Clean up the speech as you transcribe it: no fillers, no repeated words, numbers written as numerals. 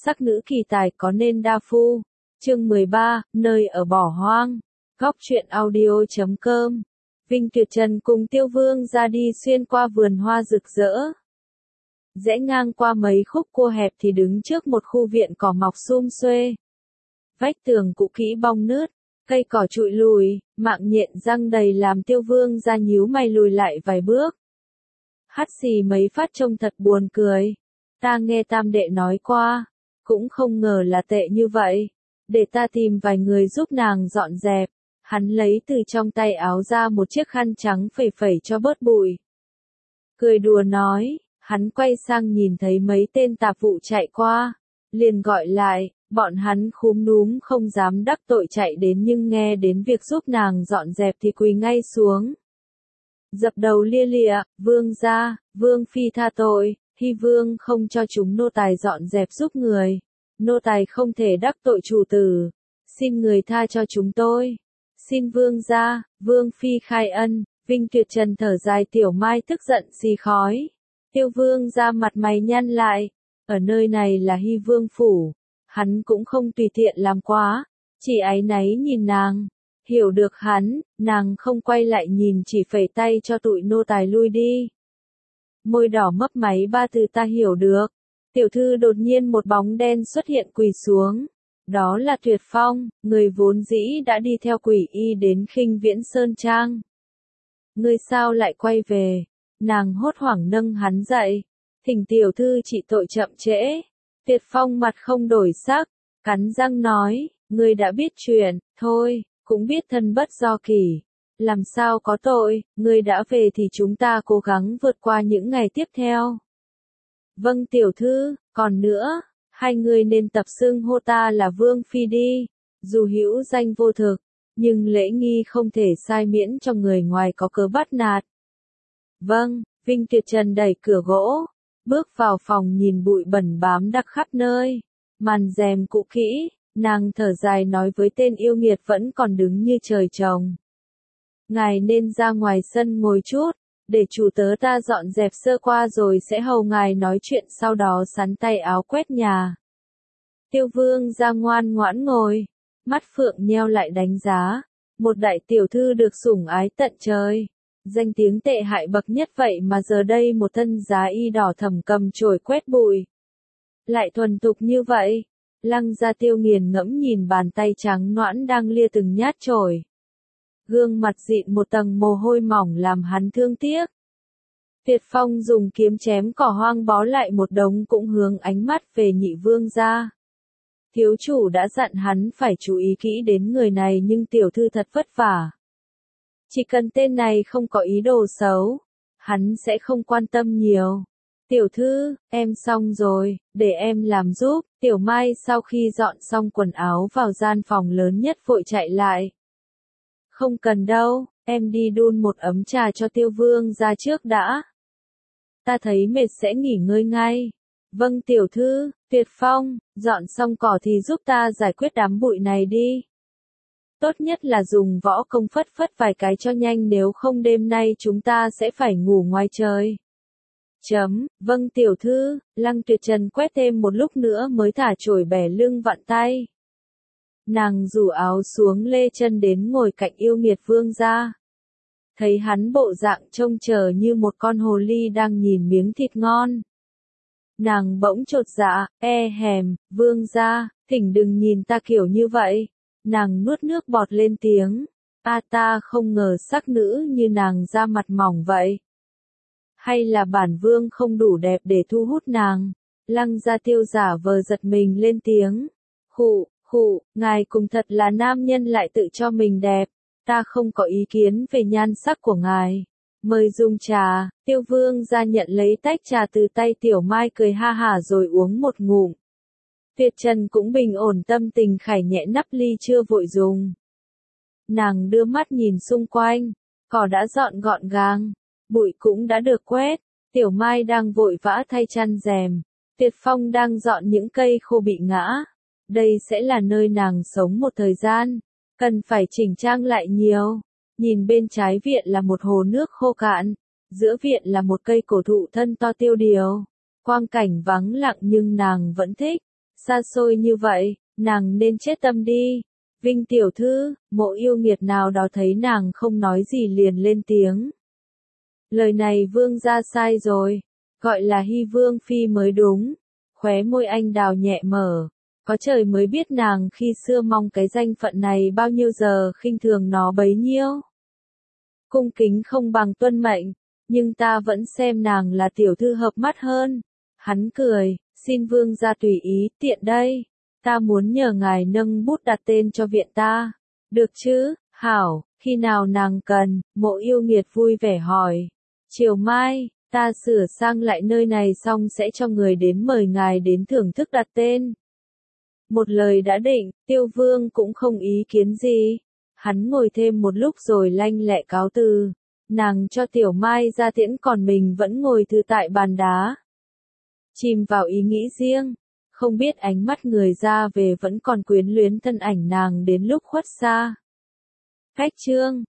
sắc nữ kỳ tài có nên đa phu. Chương 13, nơi ở bỏ hoang. Góc truyện audio.com. Vinh Tuyệt Trần cùng Tiêu Vương ra đi xuyên qua vườn hoa rực rỡ. Rẽ ngang qua mấy khúc cua hẹp thì đứng trước một khu viện cỏ mọc sum xuê. Vách tường cũ kỹ bong nứt, cây cỏ trụi lùi, mạng nhện răng đầy làm Tiêu Vương ra nhíu mày lùi lại vài bước. Hắt xì mấy phát trông thật buồn cười. Ta nghe Tam đệ nói qua, cũng không ngờ là tệ như vậy. Để ta tìm vài người giúp nàng dọn dẹp. Hắn lấy từ trong tay áo ra một chiếc khăn trắng phẩy phẩy cho bớt bụi. Cười đùa nói, hắn quay sang nhìn thấy mấy tên tạp vụ chạy qua, liền gọi lại, bọn hắn khúm núm không dám đắc tội chạy đến nhưng nghe đến việc giúp nàng dọn dẹp thì quỳ ngay xuống. Dập đầu lia lịa, vương gia, vương phi tha tội, Hy vương không cho chúng nô tài dọn dẹp giúp người. Nô tài không thể đắc tội chủ tử, xin người tha cho chúng tôi. Xin vương gia, vương phi khai ân. Vinh Tuyệt Trần thở dài. Tiểu Mai tức giận xì khói. Tiêu vương ra mặt mày nhăn lại. Ở nơi này là Hy vương phủ. Hắn cũng không tùy tiện làm quá. Chỉ áy náy nhìn nàng. Hiểu được hắn, nàng không quay lại nhìn chỉ phẩy tay cho tụi nô tài lui đi. Môi đỏ mấp máy ba từ ta hiểu được. Tiểu thư đột nhiên một bóng đen xuất hiện quỳ xuống. Đó là Tuyệt Phong, người vốn dĩ đã đi theo Quỷ Y đến Khinh Viễn Sơn Trang. Ngươi sao lại quay về? Nàng hốt hoảng nâng hắn dậy. Thỉnh tiểu thư trị tội chậm trễ. Tuyệt Phong mặt không đổi sắc, cắn răng nói, ngươi đã biết chuyện, thôi, cũng biết thân bất do kỷ. Làm sao có tội, ngươi đã về thì chúng ta cố gắng vượt qua những ngày tiếp theo. Vâng tiểu thư, còn nữa, hai người nên tập xưng hô ta là Vương Phi đi, dù hữu danh vô thực, nhưng lễ nghi không thể sai miễn cho người ngoài có cớ bắt nạt. Vâng, Vinh Tuyệt Trần đẩy cửa gỗ, bước vào phòng nhìn bụi bẩn bám đặc khắp nơi, màn rèm cũ kỹ, nàng thở dài nói với tên yêu nghiệt vẫn còn đứng như trời trồng. Ngài nên ra ngoài sân ngồi chút, để chủ tớ ta dọn dẹp sơ qua rồi sẽ hầu ngài nói chuyện sau đó sắn tay áo quét nhà. Tiêu vương ra ngoan ngoãn ngồi, mắt phượng nheo lại đánh giá, một đại tiểu thư được sủng ái tận trời, danh tiếng tệ hại bậc nhất vậy mà giờ đây một thân giá y đỏ thẫm cầm chổi quét bụi. Lại thuần thục như vậy, Lăng Gia Tiêu nghiền ngẫm nhìn bàn tay trắng nõn đang lia từng nhát chổi. Gương mặt dịn một tầng mồ hôi mỏng làm hắn thương tiếc. Tuyệt Phong dùng kiếm chém cỏ hoang bó lại một đống cũng hướng ánh mắt về nhị vương gia. Thiếu chủ đã dặn hắn phải chú ý kỹ đến người này nhưng tiểu thư thật vất vả. Chỉ cần tên này không có ý đồ xấu, hắn sẽ không quan tâm nhiều. Tiểu thư, em xong rồi, để em làm giúp. Tiểu Mai sau khi dọn xong quần áo vào gian phòng lớn nhất vội chạy lại. Không cần đâu, em đi đun một ấm trà cho Tiêu vương ra trước đã. Ta thấy mệt sẽ nghỉ ngơi ngay. Vâng tiểu thư. Tuyệt Phong, dọn xong cỏ thì giúp ta giải quyết đám bụi này đi. Tốt nhất là dùng võ công phất phất vài cái cho nhanh nếu không đêm nay chúng ta sẽ phải ngủ ngoài trời. Vâng tiểu thư. Lăng Tuyệt Trần quét thêm một lúc nữa mới thả chổi bẻ lưng vặn tay. Nàng rủ áo xuống lê chân đến ngồi cạnh yêu nghiệt vương gia. Thấy hắn bộ dạng trông chờ như một con hồ ly đang nhìn miếng thịt ngon. Nàng bỗng chột dạ, hèm, vương gia, thỉnh đừng nhìn ta kiểu như vậy. Nàng nuốt nước bọt lên tiếng. Ta không ngờ sắc nữ như nàng da mặt mỏng vậy. Hay là bản vương không đủ đẹp để thu hút nàng? Lăng Gia Tiêu giả vờ giật mình lên tiếng. Khụ, ngài cùng thật là nam nhân lại tự cho mình đẹp. Ta không có ý kiến về nhan sắc của ngài. Mời dùng trà. Tiêu vương ra nhận lấy tách trà từ tay Tiểu Mai cười ha hả rồi uống một ngụm. Tuyệt Trần cũng bình ổn tâm tình khải nhẹ nắp ly chưa vội dùng. Nàng đưa mắt nhìn xung quanh. Cỏ đã dọn gọn gàng. Bụi cũng đã được quét. Tiểu Mai đang vội vã thay chăn rèm. Tuyệt Phong đang dọn những cây khô bị ngã. Đây sẽ là nơi nàng sống một thời gian. Cần phải chỉnh trang lại nhiều. Nhìn bên trái viện là một hồ nước khô cạn. Giữa viện là một cây cổ thụ thân to tiêu điều. Quang cảnh vắng lặng nhưng nàng vẫn thích. xa xôi như vậy, nàng nên chết tâm đi. Vinh tiểu thư, Mộ yêu nghiệt nào đó thấy nàng không nói gì liền lên tiếng. Lời này vương gia sai rồi, gọi là Hy Vương Phi mới đúng. Khóe môi anh đào nhẹ mở, có trời mới biết nàng khi xưa mong cái danh phận này bao nhiêu giờ khinh thường nó bấy nhiêu. Cung kính không bằng tuân mệnh, nhưng ta vẫn xem nàng là tiểu thư hợp mắt hơn. Hắn cười, xin vương gia tùy ý, tiện đây. Ta muốn nhờ ngài nâng bút đặt tên cho viện ta. Được chứ, hảo, khi nào nàng cần, Mộ yêu nghiệt vui vẻ hỏi. Chiều mai, ta sửa sang lại nơi này xong sẽ cho người đến mời ngài đến thưởng thức đặt tên. Một lời đã định, Tiêu Vương cũng không ý kiến gì. Hắn ngồi thêm một lúc rồi lanh lẹ cáo từ. Nàng cho Tiểu Mai ra tiễn còn mình vẫn ngồi thư tại bàn đá. Chìm vào ý nghĩ riêng, không biết ánh mắt người ra về vẫn còn quyến luyến thân ảnh nàng đến lúc khuất xa. Khách chương